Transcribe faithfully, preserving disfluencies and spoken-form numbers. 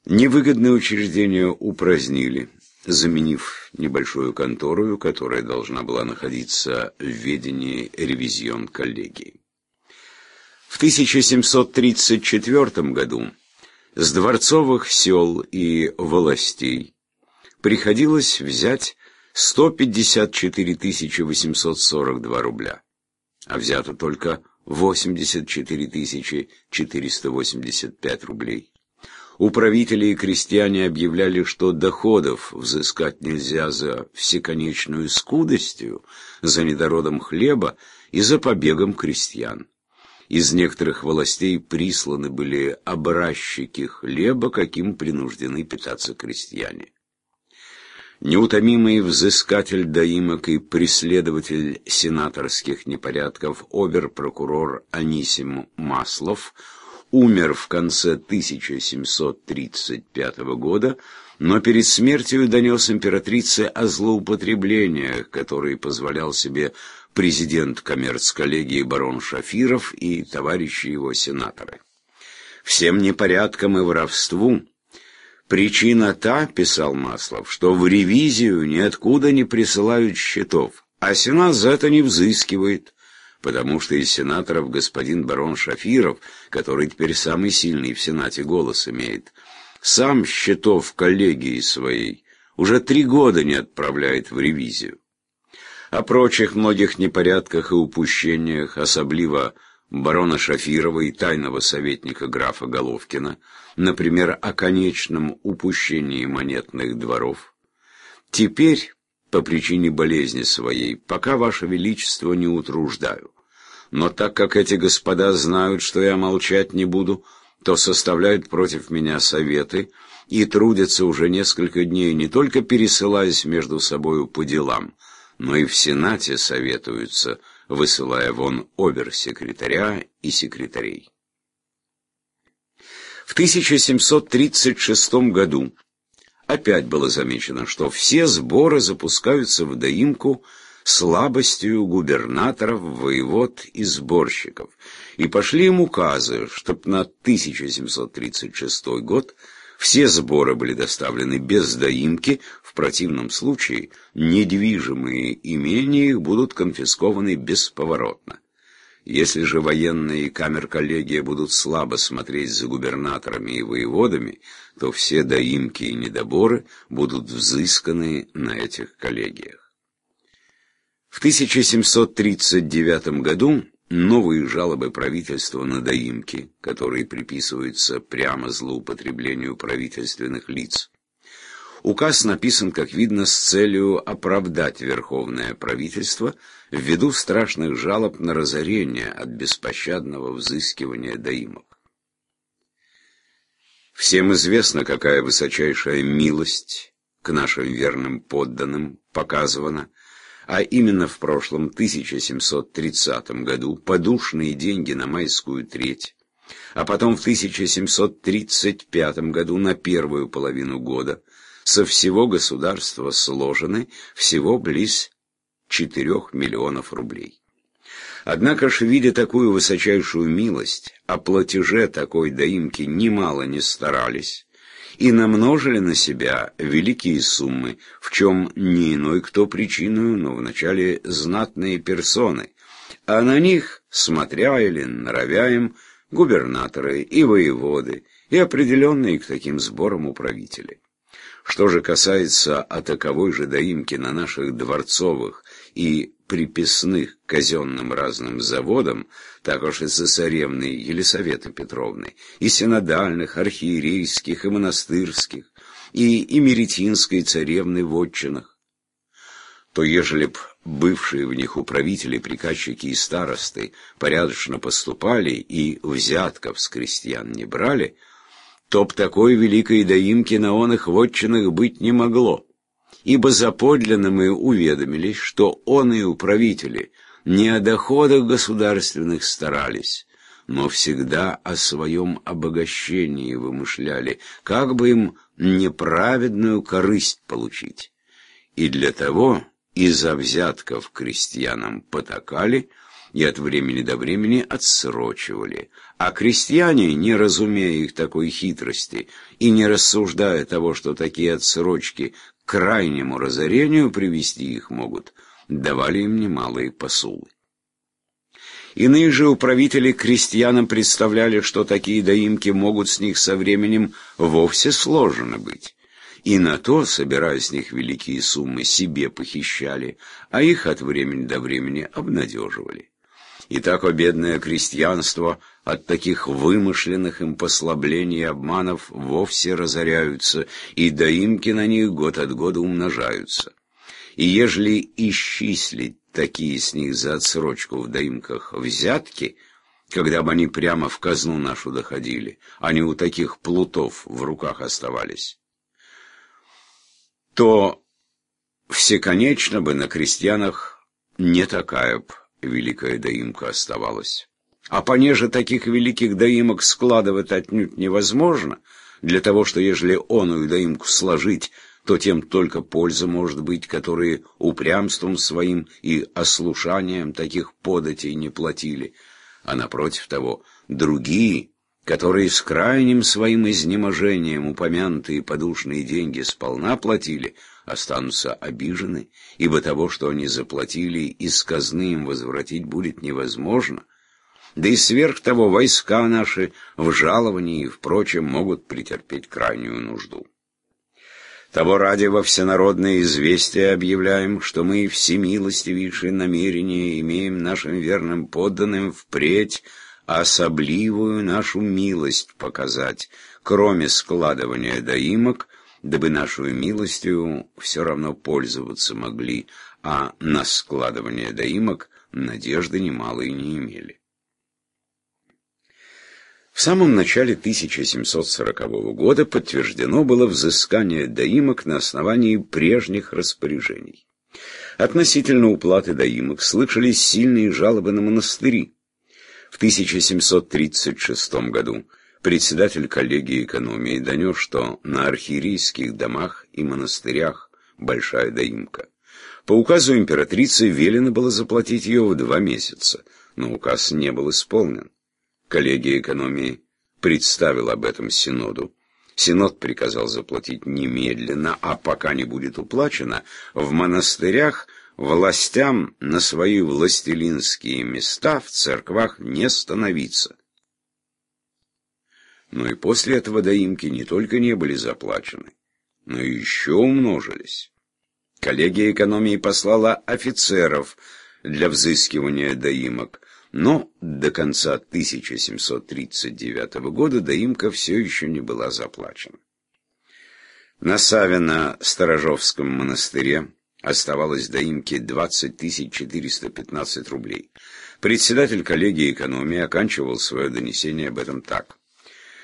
Невыгодные учреждения упразднили, заменив небольшую контору, которая должна была находиться в ведении ревизион-коллегии. В тысяча семьсот тридцать четвёртом году с дворцовых сел и волостей приходилось взять сто пятьдесят четыре тысячи восемьсот сорок два рубля, а взято только восемьдесят четыре тысячи четыреста восемьдесят пять рублей. Управители и крестьяне объявляли, что доходов взыскать нельзя за всеконечную скудостью, за недородом хлеба и за побегом крестьян. Из некоторых властей присланы были образчики хлеба, каким принуждены питаться крестьяне. Неутомимый взыскатель доимок и преследователь сенаторских непорядков обер-прокурор Анисим Маслов умер в конце тысяча семьсот тридцать пятого года, но перед смертью донес императрице о злоупотреблениях, которые позволял себе президент коммерц-коллегии барон Шафиров и товарищи его сенаторы. «Всем непорядкам и воровству причина та, — писал Маслов, — что в ревизию ниоткуда не присылают счетов, а сенат за это не взыскивает, потому что из сенаторов господин барон Шафиров, который теперь самый сильный в сенате голос имеет, сам счетов коллегии своей уже три года не отправляет в ревизию. О прочих многих непорядках и упущениях, особливо барона Шафирова и тайного советника графа Головкина, например, о конечном упущении монетных дворов, теперь, по причине болезни своей, пока Ваше Величество не утруждаю. Но так как эти господа знают, что я молчать не буду, то составляют против меня советы и трудятся уже несколько дней, не только пересылаясь между собою по делам, но и в Сенате советуются, высылая вон обер-секретаря и секретарей. В тысяча семьсот тридцать шестом году опять было замечено, что все сборы запускаются в доимку слабостью губернаторов, воевод и сборщиков, и пошли им указы, чтоб на тысяча семьсот тридцать шестой год все сборы были доставлены без доимки, в противном случае недвижимые имения их будут конфискованы бесповоротно. Если же военные и камер-коллегия будут слабо смотреть за губернаторами и воеводами, то все доимки и недоборы будут взысканы на этих коллегиях. В тысяча семьсот тридцать девятом году новые жалобы правительства на доимки, которые приписываются прямо злоупотреблению правительственных лиц. Указ написан, как видно, с целью оправдать верховное правительство ввиду страшных жалоб на разорение от беспощадного взыскивания доимок. Всем известно, какая высочайшая милость к нашим верным подданным показывана, а именно в прошлом тысяча семьсот тридцатом году подушные деньги на майскую треть, а потом в тысяча семьсот тридцать пятом году на первую половину года со всего государства сложены всего близ четырех миллионов рублей. Однако ж, видя такую высочайшую милость, о платеже такой доимки немало не старались и намножили на себя великие суммы, в чем не иной кто причиною, но вначале знатные персоны, а на них, смотря или норовя им, губернаторы и воеводы, и определенные к таким сборам управители. Что же касается о таковой же доимки на наших дворцовых и приписных казенным разным заводам, так уж и цесаревны Елисаветы Петровны, и синодальных, архиерейских и монастырских, и эмеретинской царевны в отчинах, то ежели б бывшие в них управители, приказчики и старосты порядочно поступали и взятков с крестьян не брали, то б такой великой доимки на оных вотчинах быть не могло, ибо заподлинно мы уведомились, что оные управители не о доходах государственных старались, но всегда о своем обогащении вымышляли, как бы им неправедную корысть получить, и для того из-за взятков крестьянам потакали, и от времени до времени отсрочивали. А крестьяне, не разумея их такой хитрости и не рассуждая того, что такие отсрочки к крайнему разорению привести их могут, давали им немалые посулы. Иные же управители крестьянам представляли, что такие доимки могут с них со временем вовсе сложены быть. И на то, собирая с них великие суммы, себе похищали, а их от времени до времени обнадеживали. И так бедное крестьянство от таких вымышленных им послаблений и обманов вовсе разоряются, и доимки на них год от года умножаются. И ежели исчислить такие с них за отсрочку в доимках взятки, когда бы они прямо в казну нашу доходили, они у таких плутов в руках оставались, то всеконечно бы на крестьянах не такая б великая доимка оставалась. А понеже таких великих доимок складывать отнюдь невозможно, для того, что ежели оную доимку сложить, то тем только польза может быть, которые упрямством своим и ослушанием таких податей не платили, а напротив того, другие, которые с крайним своим изнеможением упомянутые подушные деньги сполна платили, останутся обижены, ибо того, что они заплатили, из казны им возвратить будет невозможно, да и сверх того войска наши в жаловании и впрочем могут претерпеть крайнюю нужду. Того ради во всенародное известие объявляем, что мы всемилостивейшие намерения имеем нашим верным подданным впредь особливую нашу милость показать, кроме складывания доимок, дабы нашу милостью все равно пользоваться могли, а на складывание доимок надежды немалые не имели. В самом начале тысяча семьсот сорокового года подтверждено было взыскание доимок на основании прежних распоряжений. Относительно уплаты доимок слышались сильные жалобы на монастыри. В тысяча семьсот тридцать шестом году председатель коллегии экономии донес, что на архиерейских домах и монастырях большая доимка. По указу императрицы велено было заплатить ее в два месяца, но указ не был исполнен. Коллегия экономии представила об этом Синоду. Синод приказал заплатить немедленно, а пока не будет уплачено, в монастырях властям на свои властелинские места в церквах не становиться. Но и после этого доимки не только не были заплачены, но и еще умножились. Коллегия экономии послала офицеров для взыскивания доимок, но до конца тысяча семьсот тридцать девятого года доимка все еще не была заплачена. На Савино-Сторожовском монастыре оставалось доимки двадцать тысяч четыреста пятнадцать рублей. Председатель коллегии экономии оканчивал свое донесение об этом так.